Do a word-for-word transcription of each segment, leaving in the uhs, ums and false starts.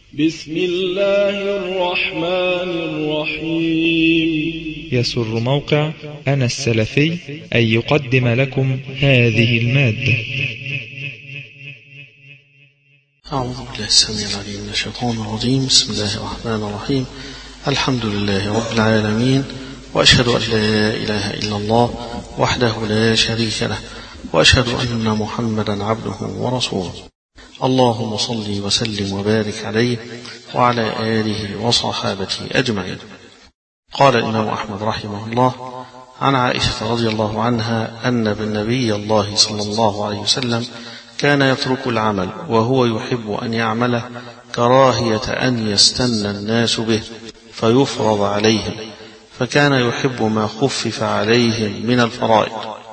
بسم الله الرحمن الرحيم. يسر موقع أنا السلفي أن يقدم لكم هذه المادة. أعوذ بالله السميع العليم من الشيطان الرجيم. بسم الله الرحمن الرحيم. الحمد لله رب العالمين، وأشهد أن لا إله إلا الله وحده لا شريك له، وأشهد أن محمدا عبده ورسوله. اللهم صل وسلم وبارك عليه وعلى آله وصحابته أجمعين. قال الإمام أحمد رحمه الله عن عائشة رضي الله عنها أن النبي الله صلى الله عليه وسلم كان يترك العمل وهو يحب أن يعمله كراهية أن يستنى الناس به فيفرض عليهم، فكان يحب ما خفف عليهم من الفرائض.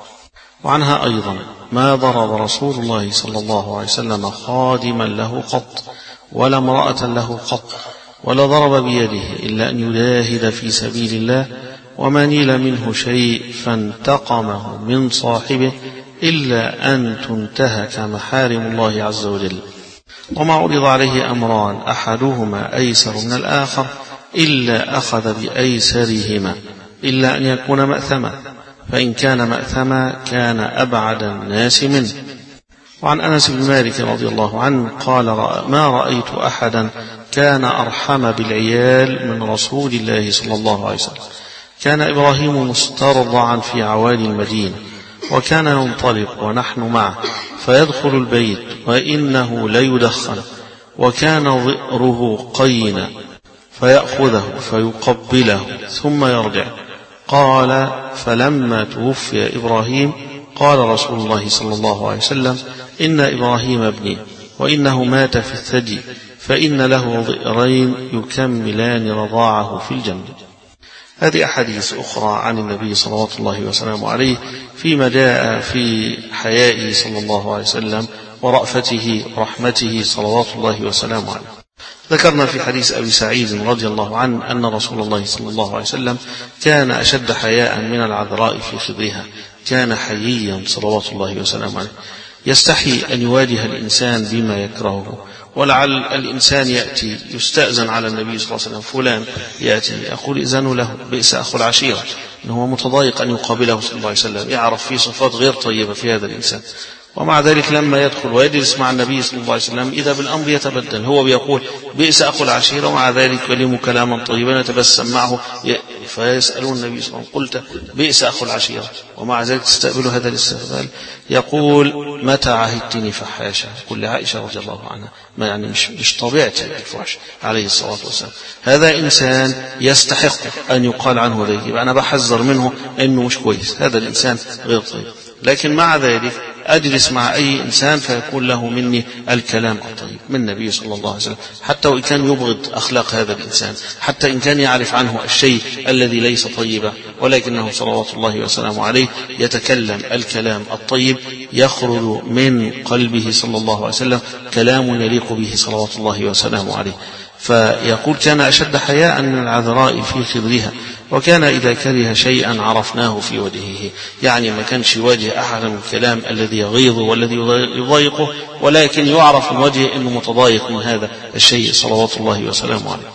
وعنها أيضا ما ضرب رسول الله صلى الله عليه وسلم خادما له قط ولا امرأة له قط، ولا ضرب بيده إلا أن يجاهد في سبيل الله، وما نيل منه شيء فانتقمه من صاحبه إلا أن تنتهك محارم الله عز وجل. وما عرض عليه أمران أحدهما أيسر من الآخر إلا أخذ بأيسرهما إلا أن يكون مأثما، فإن كان مأثما كان أبعد الناس منه. وعن أنس بن مالك رضي الله عنه قال: ما رأيت أحدا كان أرحم بالعيال من رسول الله صلى الله عليه وسلم. كان إبراهيم مسترضعا في عوالي المدينة، وكان ينطلق ونحن معه فيدخل البيت وإنه ليدخن، وكان ظئره قينا فيأخذه فيقبله ثم يرجع. قال: فلما توفي إبراهيم قال رسول الله صلى الله عليه وسلم: إن إبراهيم ابني، وإنه مات في الثدي، فإن له ظئرين يكملان رضاعه في الجنة. هذه أحاديث أخرى عن النبي صلوات الله وسلامه عليه فيما جاء في حيائه صلى الله عليه وسلم ورأفته ورحمته صلوات الله وسلامه عليه. ذكرنا في حديث أبي سعيد رضي الله عنه أن رسول الله صلى الله عليه وسلم كان أشد حياء من العذراء في خدرها، كان حييا صلوات الله وسلامه عليه، يستحي أن يواجه الإنسان بما يكرهه. ولعل الإنسان يأتي يستأذن على النبي صلى الله عليه وسلم، فلان يأتي يقول: إذنوا له، بئس أخو العشيرة، إنه متضايق أن يقابله صلى الله عليه وسلم، يعرف فيه صفات غير طيبة في هذا الإنسان. ومع ذلك لما يدخل ويجلس مع النبي صلى الله عليه وسلم إذا بالأمر يتبدل، هو بيقول بئس أخو العشيرة، ومع ذلك يكلم كلاما طيبا يتبسم معه، فيسألون النبي صلى الله عليه وسلم: قلت بئس أخو العشيرة، ومع ذلك تستقبل هذا الاستقبال. يقول: متى عهدتني فحاشا؟ قل لعائشة رضي الله عنها: ما يعني مش, مش طبيعتي الفحش عليه الصلاة والسلام. هذا إنسان يستحق أن يقال عنه ذلك، يبقى أنا بحذر منه أنه مش كويس، هذا الإنسان غير طيب. لكن مع ذلك أجلس مع أي إنسان فيكون له مني الكلام الطيب من النبي صلى الله عليه وسلم، حتى وإن كان يبغض أخلاق هذا الإنسان، حتى إن كان يعرف عنه الشيء الذي ليس طيبا، ولكنه صلوات الله وسلامه عليه يتكلم الكلام الطيب يخرج من قلبه صلى الله عليه وسلم، كلام يليق به صلوات الله وسلامه عليه. فيقول: كان أشد حياء من العذراء في خدرها، وكان إذا كره شيئا عرفناه في وجهه، يعني ما كانش يواجه أحد من الكلام الذي يغيظه والذي يضايقه، ولكن يعرف من وجهه أنه متضايق من هذا الشيء صلوات الله وسلامه عليه.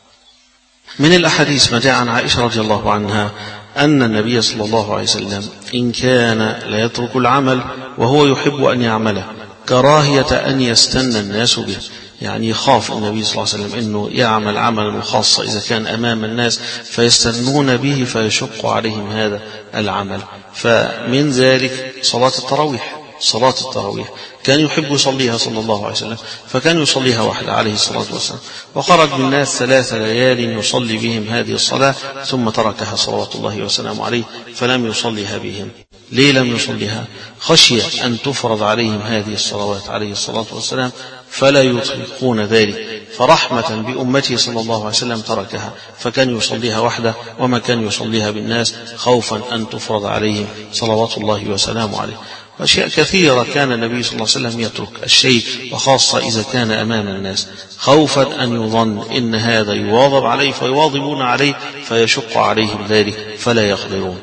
من الأحاديث ما جاء عن عائشة رضي الله عنها أن النبي صلى الله عليه وسلم إن كان لا يترك العمل وهو يحب أن يعمله كراهية أن يستنى الناس به، يعني يخاف النبي صلى الله عليه وسلم أنه يعمل عملا خاصا إذا كان أمام الناس فيستنون به فيشق عليهم هذا العمل. فمن ذلك صلاة التراويح. صلاة التراويح كان يحب يصليها صلى الله عليه وسلم، فكان يصليها وحده عليه الصلاة والسلام، وخرج بالناس ثلاث ليال يصلي بهم هذه الصلاة ثم تركها صلوات الله وسلامه عليه فلم يصليها بهم. ليه لم يصليها؟ خشية أن تفرض عليهم هذه الصلوات عليه الصلاة والسلام فلا يطيقون ذلك، فرحمة بأمته صلى الله عليه وسلم تركها، فكان يصليها وحده وما كان يصليها بالناس خوفا أن تفرض عليهم صلوات الله وسلامه عليه. أشياء كثيرة كان النبي صلى الله عليه وسلم يترك الشيء، وخاصة إذا كان أمام الناس، خوفا أن يظن إن هذا يواظب عليه فيواظبون عليه فيشق عليهم ذلك فلا يقدرون.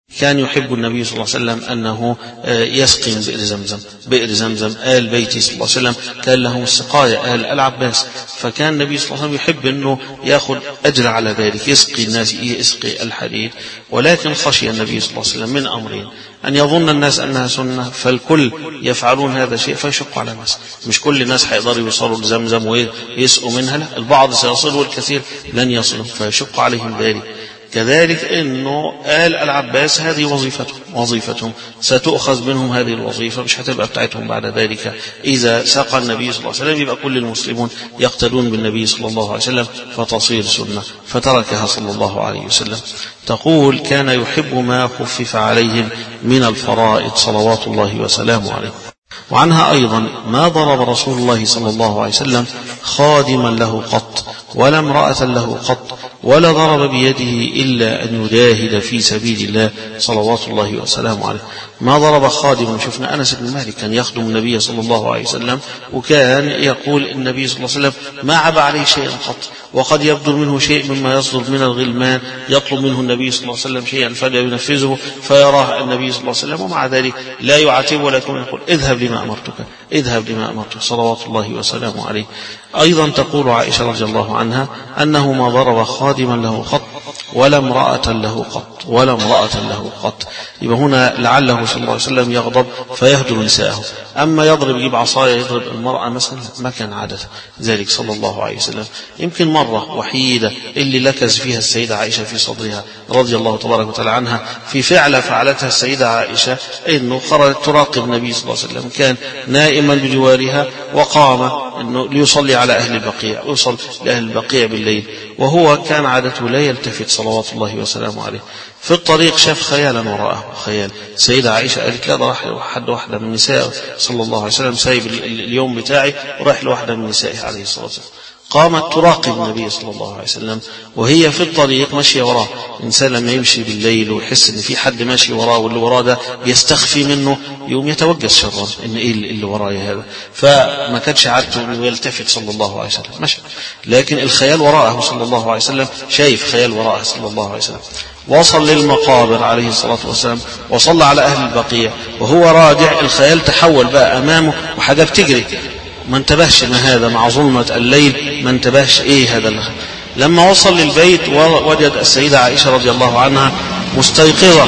كان يحب النبي صلى الله عليه وسلم أنه يسقي من بئر زمزم. بئر زمزم آل بيتي صلى الله عليه وسلم كان لهم السقاية آل العباس، فكان النبي صلى الله عليه وسلم يحب أنه يأخذ أجر على ذلك، يسقي الناس، يسقي الحديد. ولكن خشي النبي صلى الله عليه وسلم من أمرين: أن يظن الناس أنها سنة فالكل يفعلون هذا الشيء فيشق على الناس، مش كل الناس هيقدروا يوصلوا لزمزم ويسقوا منها، لا، البعض سيصل والكثير لن يصلوا فيشق عليهم ذلك. كذلك أنه آل العباس هذه وظيفتهم وظيفتهم ستؤخذ منهم هذه الوظيفة، مش هتبقى بتاعتهم بعد ذلك. إذا سقى النبي صلى الله عليه وسلم يبقى كل المسلمون يقتدون بالنبي صلى الله عليه وسلم فتصير سنة، فتركها صلى الله عليه وسلم. تقول: كان يحب ما خفف عليهم من الفرائض صلوات الله وسلامه عليه. وعنها أيضا: ما ضرب رسول الله صلى الله عليه وسلم خادما له قط ولا امرأة له قط ولا ضرب بيده إلا أن يجاهد في سبيل الله صلوات الله وسلامه عليه. ما ضرب خادما. شفنا أنس بن مالك كان يخدم النبي صلى الله عليه وسلم، وكان يقول النبي صلى الله عليه وسلم: ما عبى عليه شيئا قط، وقد يبدو منه شيء مما يصدر من الغلمان، يطلب منه النبي صلى الله عليه وسلم شيئا فلا ينفذه فيراه النبي صلى الله عليه وسلم، ومع ذلك لا يعاتبه ولكن يقول: اذهب لما أمرتك، اذهب لما أمرتك صلوات الله وسلامه عليه. أيضا تقول عائشة رضي الله عنها أنه ما ضرب خادما له قط ولا امرأة له قط ولا امرأة له قط. يبقى هنا لعله صلى الله عليه وسلم يغضب فيهدر نساءه، أما يضرب يجيب عصاية يضرب المرأة مثلا ما كان عادة ذلك صلى الله عليه وسلم. يمكن مرة وحيدة اللي لكز فيها السيدة عائشة في صدرها رضي الله تبارك وتعالى عنها في فعلة فعلتها السيدة عائشة، إنه خرجت تراقب النبي صلى الله عليه وسلم، كان نائما بجوارها وقام إنه ليصلي على أهل البقيع، يوصل لأهل البقيع بالليل، وهو كان عادته لا يلتفت صلوات الله وسلامه عليه. في الطريق شاف خيالا وراءه، خيال. سيدة عائشة قالت: لا، ده راح حد واحدة من نساء صلى الله عليه وسلم، سايب اليوم بتاعي وراح لواحدة من نسائه عليه الصلاة والسلام. قامت تراقب النبي صلى الله عليه وسلم وهي في الطريق ماشية وراه. الإنسان لما يمشي بالليل ويحس إن في حد ماشي وراه واللي وراه ده يستخفي منه يوم يتوجس شرا إن إيه اللي ورايا هذا، فما كانش عادته إنه يلتفت صلى الله عليه وسلم، ماشي، لكن الخيال وراءه صلى الله عليه وسلم، شايف خيال وراءه صلى الله عليه وسلم. وصل للمقابر عليه الصلاة والسلام وصلى على أهل البقيع وهو راجع، الخيال تحول بقى أمامه وحاجة بتجري، ما انتبهش ما هذا مع ظلمة الليل، ما انتبهش ايه هذا اللي. لما وصل للبيت وجد السيدة عائشة رضي الله عنها مستيقظة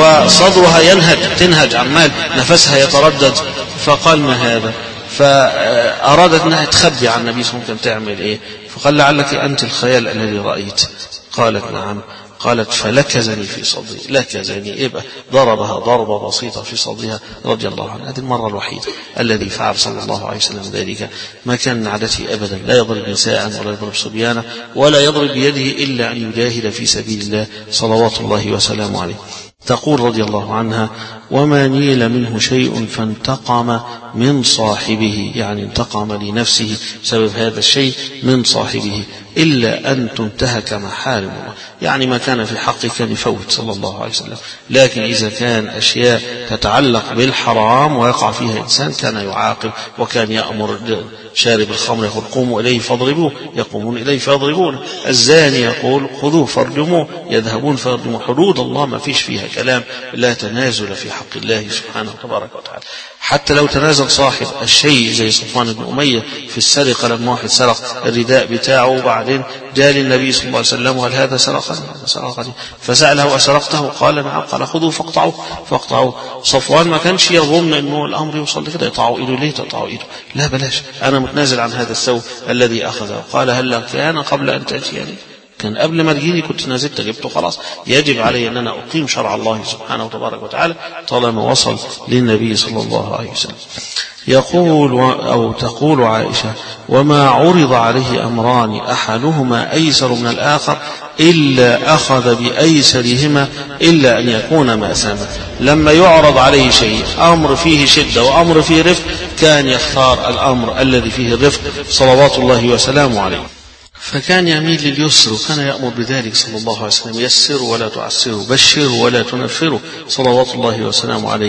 وصدرها ينهج تنهج عمال نفسها يتردد، فقال: ما هذا؟ فأرادت أنها تخبي عن النبي صلى الله عليه وسلم، تعمل ايه؟ فقال: لعلك أنت الخيال الذي رأيت. قالت: نعم. قالت: فلكزني في صدري. لكزني إيه بقى؟ ضربها ضربة بسيطة في صدرها رضي الله عنها. هذه المرة الوحيدة الذي فعل صلى الله عليه وسلم ذلك. ما كان من عادته أبدا، لا يضرب نساء ولا يضرب صبيانا ولا يضرب بيده إلا أن يجاهد في سبيل الله صلوات الله وسلامه عليه. تقول رضي الله عنها: وما نيل منه شيء فانتقم من صاحبه، يعني انتقم لنفسه بسبب هذا الشيء من صاحبه، إلا أن تنتهك محارم الله، يعني ما كان في حقه كان يفوت صلى الله عليه وسلم، لكن إذا كان أشياء تتعلق بالحرام ويقع فيها إنسان كان يعاقب، وكان يأمر شارب الخمر يقول: قوموا إليه فاضربوه، يقومون إليه فيضربون. الزاني يقول: خذوه فارجموه، يذهبون فيرجموا. حدود الله ما فيش فيها كلام، لا تنازل في حق الله سبحانه تبارك وتعالى. حتى لو تنازل صاحب الشيء زي صفوان بن أمية في السرقة، لما واحد سرق الرداء بتاعه وبعدين جاء للنبي صلى الله عليه وسلم وقال: هذا سرقني هذا سرقني، فسأله: أسرقته؟ قال: نعم. قال: خذوه فاقطعوه فاقطعوه. صفوان ما كانش يظن انه الامر يوصل لكده، يقطعوا ايده. ليه تقطعوا ايده؟ لا، بلاش، انا متنازل عن هذا الثوب الذي اخذه. قال: هل كان قبل ان تاتيني؟ كان قبل ما تجيني كنت نازلت جبته، خلاص يجب علي ان انا اقيم شرع الله سبحانه تبارك وتعالى طالما وصل للنبي صلى الله عليه وسلم. يقول أو تقول عائشة: وما عرض عليه أمران أحدهما أيسر من الآخر إلا أخذ بأيسرهما إلا أن يكون مأثما. لما يعرض عليه شيء أمر فيه شدة وأمر فيه رفق كان يختار الأمر الذي فيه الرفق صلوات الله وسلامه عليه، فكان يميل لليسر، وكان يأمر بذلك صلى الله عليه وسلم: يسروا ولا تعسروا، بشروا ولا تنفروا صلوات الله وسلامه عليه.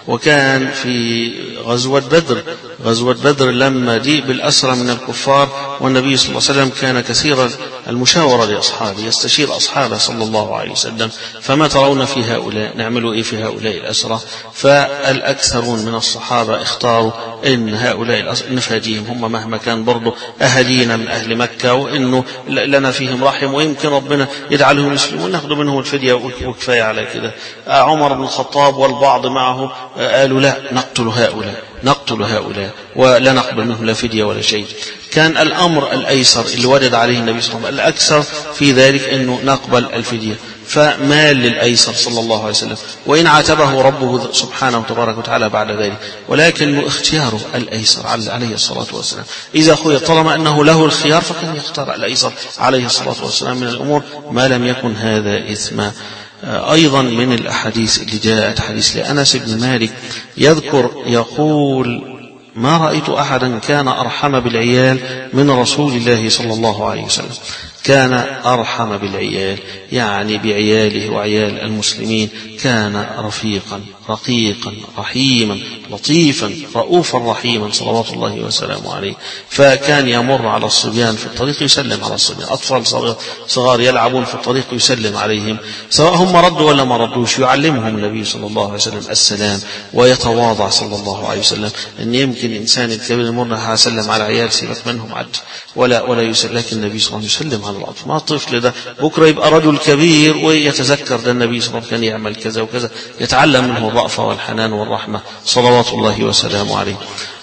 وكان في غزوة بدر غزوة بدر لما جيء بالأسرى من الكفار، والنبي صلى الله عليه وسلم كان كثير المشاورة لأصحابه، يستشير أصحابه صلى الله عليه وسلم: فما ترون في هؤلاء؟ نعملوا إيه في هؤلاء الأسرى؟ فالأكثرون من الصحابة اختاروا إن هؤلاء نفاديهم، هم مهما كان برضو أهالينا من أهل مكة، وإنه لنا فيهم رحم ويمكن ربنا يجعلهم يسلمون، نأخذ منهم الفدية وكفاية على كده. عمر بن الخطاب والبعض معه قالوا: لا، نقتل هؤلاء نقتل هؤلاء ولا نقبل منهم لا فدية ولا شيء. كان الأمر الأيسر اللي ورد عليه النبي صلى الله عليه وسلم الأكثر في ذلك أنه نقبل الفدية، فمال للأيسر صلى الله عليه وسلم، وإن عاتبه ربه سبحانه وتبارك وتعالى بعد ذلك، ولكن اختياره الأيسر عليه الصلاة والسلام. إذا خير طالما أنه له الخيار فكان يختار الأيسر عليه الصلاة والسلام من الأمور ما لم يكن هذا إثما. أيضا من الأحاديث اللي جاءت حديث لأنس بن مالك يذكر يقول: ما رأيت أحدا كان أرحم بالعيال من رسول الله صلى الله عليه وسلم. كان أرحم بالعيال يعني بعياله وعيال المسلمين، كان رفيقا رقيقا رحيما لطيفا رؤوفا رحيما صلوات الله وسلامه عليه. فكان يمر على الصبيان في الطريق يسلم على الصبيان، أطفال صغار يلعبون في الطريق يسلم عليهم، سواء هم ردوا ولا ما ردوش، يعلمهم النبي صلى الله عليه وسلم السلام ويتواضع صلى الله عليه وسلم. أن يمكن إنسان الكبير يمر هسلم على عيال سيبك منهم عد ولا ولا يسلم، لكن النبي صلى الله عليه وسلم يسلم على الأطفال. ما الطفل ده بكرة يبقى رجل كبير ويتذكر ده النبي صلى الله عليه وسلم كان يعمل كذا وكذا، يتعلم منه الرأفة والحنان والرحمة صلوات الله وسلامه عليه.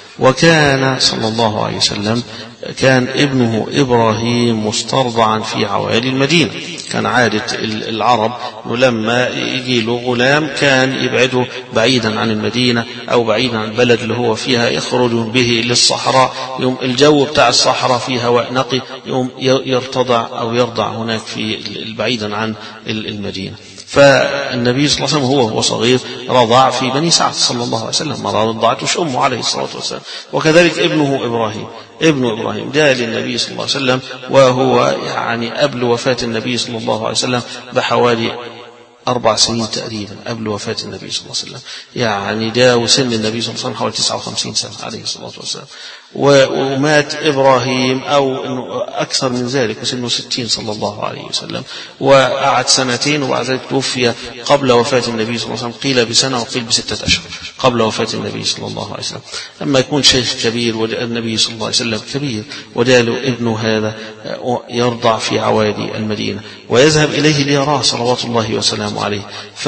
وكان صلى الله عليه وسلم كان ابنه إبراهيم مسترضعا في عوالي المدينة. كان عادة العرب لما يجي له غلام كان يبعده بعيدا عن المدينة أو بعيدا عن البلد اللي هو فيها، يخرج به للصحراء، يوم الجو بتاع الصحراء فيه هواء نقي، يوم يرتضع أو يرضع هناك في بعيدا عن المدينة. فالنبي صلى الله عليه وسلم هو هو صغير رضع في بني سعد صلى الله عليه وسلم، ما رضعتش أمه عليه الصلاة والسلام. وكذلك ابنه إبراهيم ابن إبراهيم جاء للنبي صلى الله عليه وسلم وهو يعني قبل وفاة النبي صلى الله عليه وسلم بحوالي أربع سنين تقريبا، قبل وفاة النبي صلى الله عليه وسلم. يعني ده وسن النبي صلى الله عليه وسلم حوالي تسعة وخمسين سنة عليه الصلاة والسلام. ومات إبراهيم أو إنه أكثر من ذلك وسنه ستين صلى الله عليه وسلم، وقعد سنتين وبعد ذلك توفي قبل وفاة النبي صلى الله عليه وسلم، قيل بسنة وقيل بستة أشهر قبل وفاة النبي صلى الله عليه وسلم. لما يكون شيخ كبير والنبي صلى الله عليه وسلم كبير وداله ابنه هذا يرضع في عوالي المدينة ويذهب إليه ليراه صلوات الله وسلامه عليه.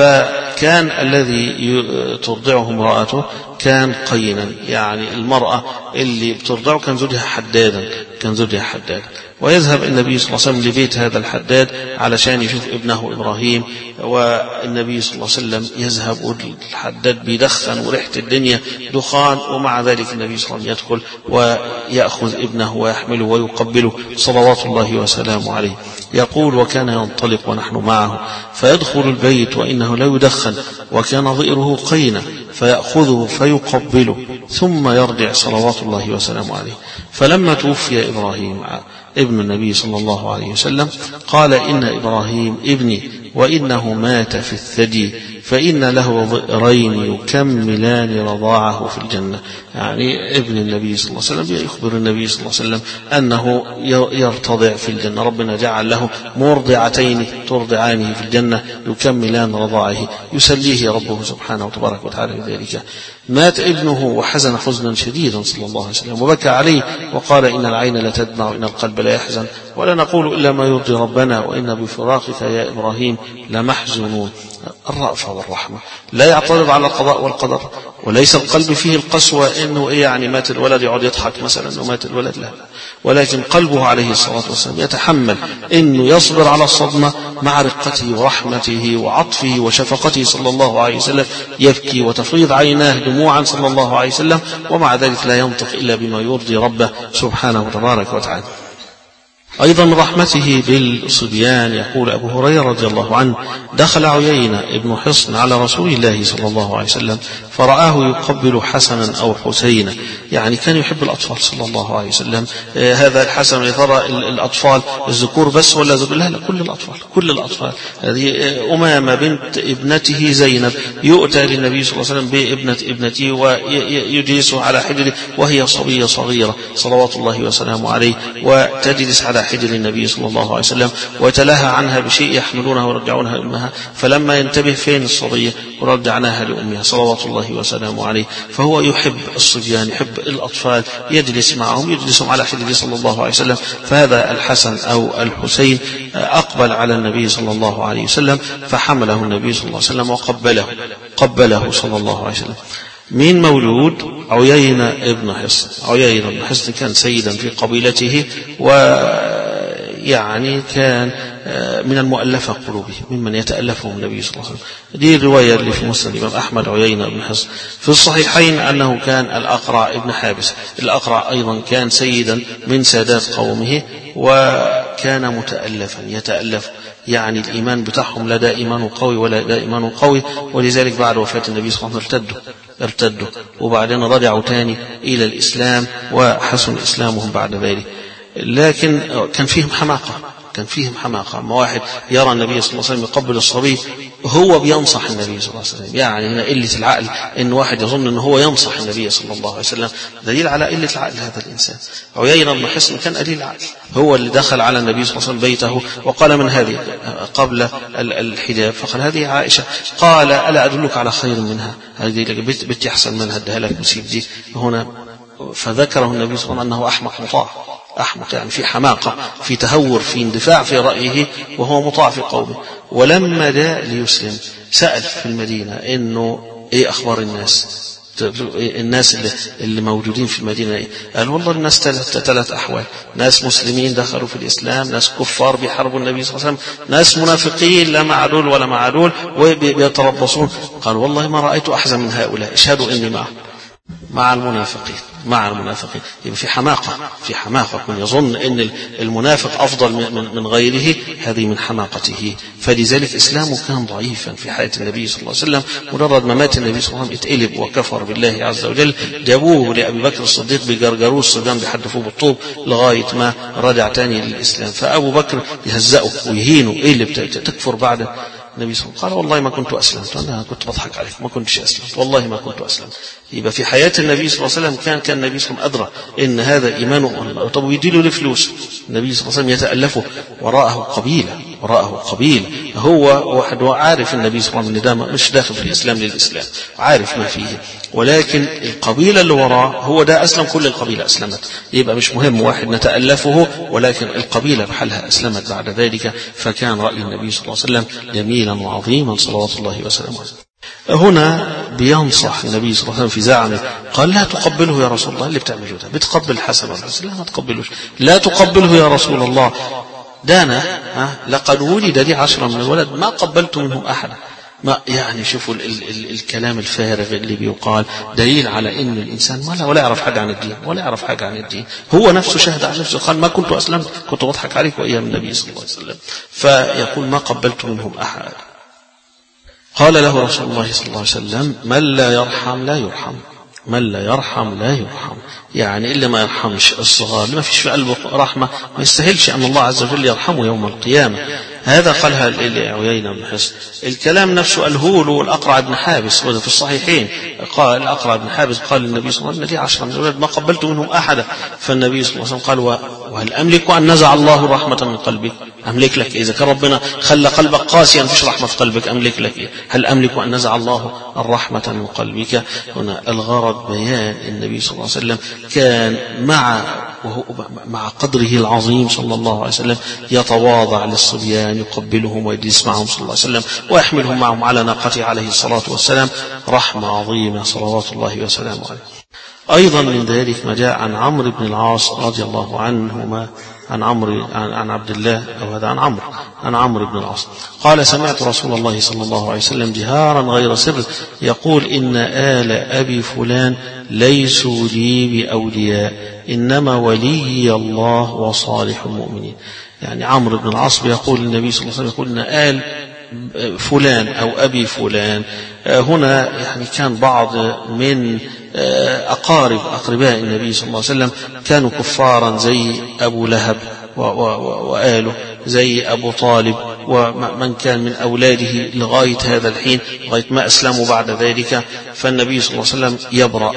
فكان الذي ترضعه امرأته كان قينا، يعني المرأة اللي بترضعه كان زوجها حدادا كان زوجها حدادا ويذهب النبي صلى الله عليه وسلم لبيت هذا الحداد علشان يشوف ابنه إبراهيم. والنبي صلى الله عليه وسلم يذهب والحداد بيدخن وريحة الدنيا دخان، ومع ذلك النبي صلى الله عليه وسلم يدخل ويأخذ ابنه ويحمله ويقبله صلوات الله وسلامه عليه. يقول: وكان ينطلق ونحن معه فيدخل البيت وإنه لا يدخن، وكان ظئره قينا فيأخذه فيقبله ثم يرجع صلوات الله وسلامه عليه. فلما توفي إبراهيم ابن النبي صلى الله عليه وسلم قال: إن إبراهيم ابني وإنه مات في الثدي، فإن له ضئرين يكملان رضاعه في الجنة. يعني ابن النبي صلى الله عليه وسلم يخبر النبي صلى الله عليه وسلم أنه يرتضع في الجنة، ربنا جعل له مرضعتين ترضعانه في الجنة يكملان رضاعه، يسليه ربه سبحانه وتبارك وتعالى بذلك. مات ابنه وحزن حزنا شديدا صلى الله عليه وسلم وبكى عليه وقال: إن العين لتدمع وإن القلب لا يحزن ولا نقول إلا ما يرضي ربنا وإن بفراقك يا إبراهيم لمحزونون. الرأفة والرحمة، لا يعترض على القضاء والقدر، وليس القلب فيه القسوة إنه إيه يعني مات الولد يقعد يضحك مثلا إنه مات الولد، لا، ولكن قلبه عليه الصلاة والسلام يتحمل إنه يصبر على الصدمة مع رقته ورحمته وعطفه وشفقته صلى الله عليه وسلم، يبكي وتفيض عيناه دموعا صلى الله عليه وسلم، ومع ذلك لا ينطق إلا بما يرضي ربه سبحانه وتبارك وتعالى. أيضا من رحمته بالصبيان يقول أبو هريرة رضي الله عنه: دخل عيينة ابن حصن على رسول الله صلى الله عليه وسلم فرآه يقبل حسنا أو حسينا، يعني كان يحب الأطفال صلى الله عليه وسلم. آه هذا الحسن يا ترى الأطفال الذكور بس ولا ذكور؟ لا لا، كل الأطفال كل الأطفال. هذه أمامة بنت ابنته زينب يؤتى للنبي صلى الله عليه وسلم بابنة ابنته ويجلسه على حجره وهي صبية صغيرة صلوات الله وسلامه عليه، وتجلس على حجر النبي صلى الله عليه وسلم وتلاها عنها بشيء يحملونها ويرجعونها لأمها، فلما ينتبه فين الصبية ورجعناها لأمها صلوات الله وسلامه عليه. فهو يحب الصبيان، يحب الأطفال، يجلس معهم، يجلسهم على حجره صلى الله عليه وسلم. فهذا الحسن أو الحسين أقبل على النبي صلى الله عليه وسلم فحمله النبي صلى الله عليه وسلم وقبله قبله صلى الله عليه وسلم. من مولود عيينة ابن حصن. عيينة ابن حصن كان سيدا في قبيلته، ويعني كان من المؤلفة قلوبه، ممن يتألفهم النبي صلى الله عليه وسلم. دي الرواية اللي في مسند الإمام أحمد عيينة بن حصن. في الصحيحين أنه كان الأقرع ابن حابس. الأقرع أيضا كان سيدا من سادات قومه، وكان متألفا يتألف، يعني الإيمان بتاعهم لا دا إيمان قوي ولا دا إيمان قوي، ولذلك بعد وفاة النبي صلى الله عليه وسلم ارتدوا ارتدوا وبعدين رجعوا تاني إلى الإسلام وحسن إسلامهم بعد ذلك. لكن كان فيهم حماقة كان فيهم حماقة ما واحد يرى النبي صلى الله عليه وسلم يقبل الصبي هو بينصح النبي صلى الله عليه وسلم، يعني هنا قلة العقل إن واحد يظن إن هو ينصح النبي صلى الله عليه وسلم، دليل على قلة العقل هذا الإنسان. عيينة بن حصن كان قليل العقل، هو اللي دخل على النبي صلى الله عليه وسلم بيته وقال: من هذه؟ قبل الحجاب، فقال: هذه عائشة. قال: ألا أدلك على خير منها؟ هذه بنتي أحسن منها، اديها لك مسيب دي هنا. فذكره النبي صلى الله عليه وسلم أنه أحمق مطاع، أحمق يعني في حماقة، في تهور، في اندفاع في رأيه، وهو مطاع في قومه. ولما جاء ليسلم سأل في المدينة إنه إيه أخبار الناس الناس اللي, اللي موجودين في المدينة إيه؟ قال: والله الناس ثلاث ثلاث أحوال، ناس مسلمين دخلوا في الإسلام، ناس كفار بيحاربوا النبي صلى الله عليه وسلم، ناس منافقين لا مع دول ولا مع دول وبيتربصون. قال: والله ما رأيت أحزن من هؤلاء، اشهدوا إني معهم مع المنافقين مع المنافقين. يبقى في حماقة في حماقة من يظن أن المنافق أفضل من غيره، هذه من حماقته. فلذلك إسلامه كان ضعيفا في حياة النبي صلى الله عليه وسلم. مجرد ما مات النبي صلى الله عليه وسلم اتقلب وكفر بالله عز وجل. جابوه لأبي بكر الصديق بجرجروه الصبيان بيحدفوه بالطوب لغاية ما رجع تاني للإسلام. فأبو بكر يهزأه ويهينه: إيه اللي تكفر بعد النبي صلى الله عليه وسلم؟ قال: والله ما كنت أسلمت، أنا كنت بضحك عليك، ما كنتش أسلمت، والله ما كنت أسلمت. يبقى في حياة النبي صلى الله عليه وسلم كان كان النبي صلى الله عليه وسلم أدرى إن هذا إيمانه. طب ويديله لفلوس؟ النبي صلى الله عليه وسلم يتألفه، وراءه قبيلة وراءه قبيلة هو واحد وعارف النبي صلى الله عليه وسلم إن ده مش داخل في الإسلام للإسلام، عارف ما فيه، ولكن القبيلة اللي وراه هو ده أسلم، كل القبيلة أسلمت. يبقى مش مهم واحد نتألفه، ولكن القبيلة بحالها أسلمت بعد ذلك. فكان رأي النبي صلى الله عليه وسلم جميلا وعظيما صلوات الله وسلامه عليه. هنا بينصح النبي صلى الله عليه وسلم في زعمه، قال: لا تقبله يا رسول الله، اللي بتعمله ده بتقبل حسن الرسول، لا ما تقبلوش، لا تقبله يا رسول الله، دانا لقد ولد لي عشرة من الولد ما قبلت منهم أحدا. ما يعني شوفوا ال ال ال الكلام الفارغ اللي بيقال، دليل على ان الانسان ولا ولا يعرف حاجه عن الدين، ولا يعرف حاجه عن الدين. هو نفسه شهد على نفسه، قال: ما كنت اسلمت، كنت بضحك عليك وايام النبي صلى الله عليه وسلم. فيقول: ما قبلت منهم احد. قال له رسول الله صلى الله عليه وسلم: من لا يرحم لا يرحم، من لا يرحم لا يرحم. يعني اللي ما يرحمش الصغار، اللي ما فيش في قلبه رحمة، ما يستاهلش أن الله عز وجل يرحمه يوم القيامة. هذا قالها لعيينة بن حصن. الكلام نفسه قاله له الأقرع بن حابس وده في الصحيحين. قال الأقرع بن حابس قال للنبي صلى الله عليه وسلم: لي عشرة من الولد ما قبلت منهم أحدا. فالنبي صلى الله عليه وسلم قال: وهل أملك أن نزع الله الرحمة من قلبك؟ أملك لك إذا كان ربنا خلى قلبك قاسيا فيش رحمة في قلبك، أملك لك إيه؟ هل أملك أن نزع الله الرحمة من قلبك؟ هنا الغرض بيان النبي صلى الله عليه وسلم كان مع وهو مع قدره العظيم صلى الله عليه وسلم يتواضع للصبيان، يقبلهم ويجلس معهم صلى الله عليه وسلم ويحملهم معهم على ناقته عليه الصلاة والسلام، رحمة عظيمة صلوات الله وسلامه عليه. أيضا من ذلك ما جاء عن عمرو بن العاص رضي الله عنهما عن عمرو عن, عن عبد الله أو هذا عن عمرو عن عمرو بن العاص قال سمعت رسول الله صلى الله عليه وسلم جهارا غير سر يقول إن آل أبي فلان ليسوا لي بأولياء إنما ولي الله وصالح المؤمنين. يعني عمرو بن العاص يقول النبي صلى الله عليه وسلم يقول إن آل فلان أو أبي فلان هنا يعني كان بعض من أقارب أقرباء النبي صلى الله عليه وسلم كانوا كفارا زي أبو لهب وآله زي أبو طالب ومن كان من أولاده لغاية هذا الحين لغاية ما أسلموا بعد ذلك. فالنبي صلى الله عليه وسلم يبرأ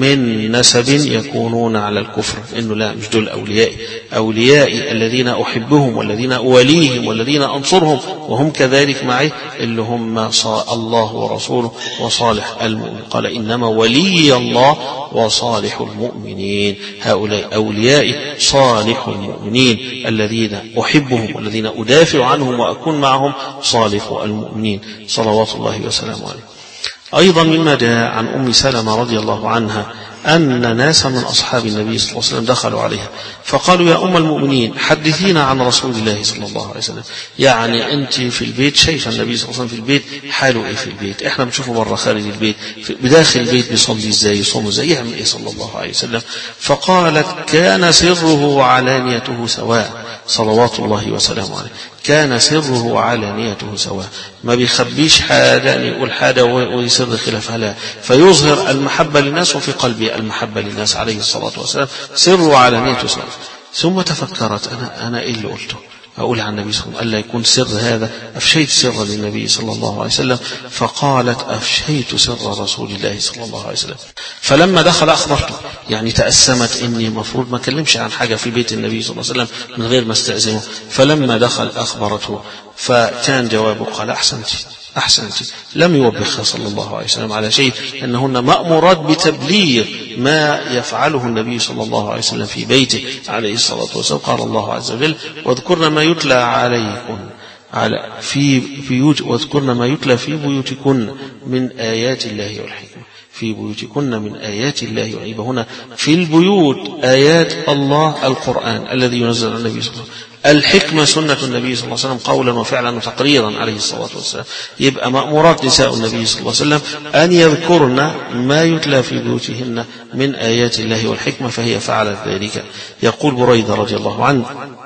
من نسب يكونون على الكفر إنه لا مش دول أوليائي أوليائي الذين أحبهم والذين أوليهم والذين أنصرهم وهم كذلك معي اللي هم الله ورسوله وصالح المؤمن. قال إنما ولي الله وصالح المؤمنين هؤلاء أوليائي صالح المؤمنين الذين أحبهم والذين أدافع عنهم وأكون معهم صالح المؤمنين صلوات الله وسلامه عليه. أيضا مما جاء عن أم سلمة رضي الله عنها أن ناسا من أصحاب النبي صلى الله عليه وسلم دخلوا عليها فقالوا يا أم المؤمنين حدثينا عن رسول الله صلى الله عليه وسلم. يعني أنت في البيت شايفة النبي صلى الله عليه وسلم في البيت حاله إيه في البيت؟ إحنا بنشوفه مرة خارج البيت بداخل البيت بيصلي إزاي يصوم إزاي يعمل إيه صلى الله عليه وسلم. فقالت كان سره وعلانيته سواء صلوات الله وسلامه عليه. كان سره وعلانيته سواء ما بيخبيش حاجة يقول حاجة ويسر خلافها لا فيظهر المحبة للناس وفي قلبه المحبة للناس عليه الصلاة والسلام سر وعلانيته سواء. ثم تفكرت أنا أنا إيه اللي قلته أقول عن النبي صلى الله عليه وسلم ألا يكون سر هذا أفشيت سر للنبي صلى الله عليه وسلم. فقالت أفشيت سر رسول الله صلى الله عليه وسلم. فلما دخل أخبرته يعني تأسمت إني مفروض ما كلمش عن حاجة في بيت النبي صلى الله عليه وسلم من غير ما استأذنه. فلما دخل أخبرته فكان جوابه قال أحسنت أحسنت لم يوبخها صلى الله عليه وسلم على شيء أنهن مأمورات بتبليغ ما يفعله النبي صلى الله عليه وسلم في بيته عليه الصلاة والسلام. قال الله عز وجل واذكرن ما يتلى عليكم على في بيوت واذكرن ما يتلى في بيوتكن من آيات الله والحكمة في بيوتكن من آيات الله والحكمة. هنا في البيوت آيات الله القرآن الذي ينزل على النبي صلى الله عليه وسلم الحكمة سنة النبي صلى الله عليه وسلم قولا وفعلا وتقريرا عليه الصلاة والسلام. يبقى مأمورات نساء النبي صلى الله عليه وسلم أن يذكرن ما يتلى في بيوتهن من آيات الله والحكمة فهي فعلت ذلك. يقول بريدة رضي الله عنه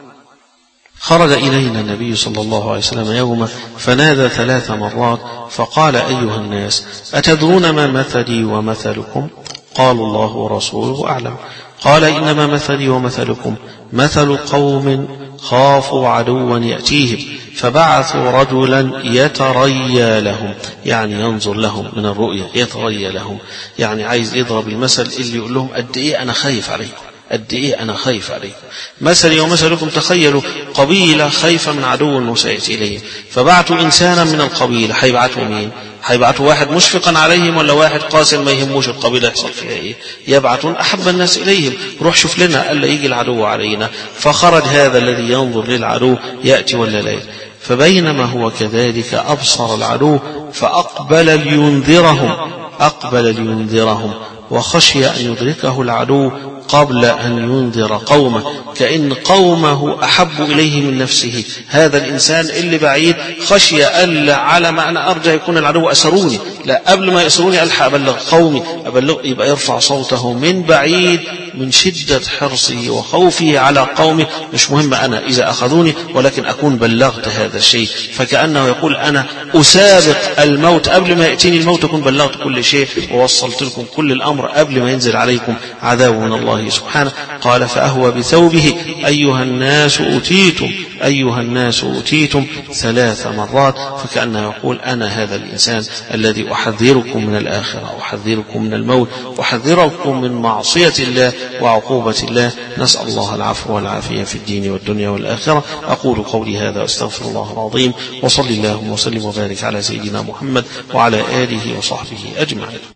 خرج إلينا النبي صلى الله عليه وسلم يوما فنادى ثلاث مرات فقال أيها الناس أتدرون ما مثلي ومثلكم؟ قالوا الله ورسوله أعلم. قال إنما مثلي ومثلكم مثل قوم خافوا عدوا يأتيهم فبعثوا رجلا يتريى لهم يعني ينظر لهم من الرؤية يتريى لهم يعني عايز يضرب المثل اللي يقول لهم قد إيه أنا خايف عليكم قد إيه أنا خايف عليكم. مثلي ومثلكم تخيلوا قبيلة خايفة من عدو وسيأتي إليهم فبعثوا إنسانا من القبيلة هيبعثوا مين؟ هيبعثوا واحد مشفقا عليهم ولا واحد قاسم ما يهموش القبيلة يحصل فيها إيه؟ يبعثون أحب الناس إليهم روح شوف لنا ألا يجي العدو علينا. فخرج هذا الذي ينظر للعدو يأتي ولا لا يأتي. فبينما هو كذلك أبصر العدو فأقبل لينذرهم أقبل لينذرهم وخشي أن يدركه العدو قبل أن ينذر قومه كأن قومه أحب إليه من نفسه. هذا الإنسان اللي بعيد خشي ألا على ما أنا أرجع يكون العدو أسروني لا قبل ما يأسروني ألحق أبلغ قومي أبلغ يبقى يرفع صوته من بعيد من شدة حرصه وخوفه على قومه. مش مهم أنا إذا أخذوني ولكن أكون بلغت هذا الشيء. فكأنه يقول أنا أسابق الموت قبل ما يأتيني الموت أكون بلغت كل شيء ووصلت لكم كل الأمر قبل ما ينزل عليكم عذاب من الله سبحانه. قال فأهوى بثوبه أيها الناس أوتيتم أيها الناس أوتيتم ثلاث مرات. فكأنه يقول أنا هذا الإنسان الذي أحذركم من الآخرة أحذركم من الموت أحذركم من معصية الله وعقوبة الله. نسأل الله العفو والعافية في الدين والدنيا والآخرة. أقول قولي هذا أستغفر الله العظيم وصلي اللهم وسلم وبارك على سيدنا محمد وعلى آله وصحبه أجمعين.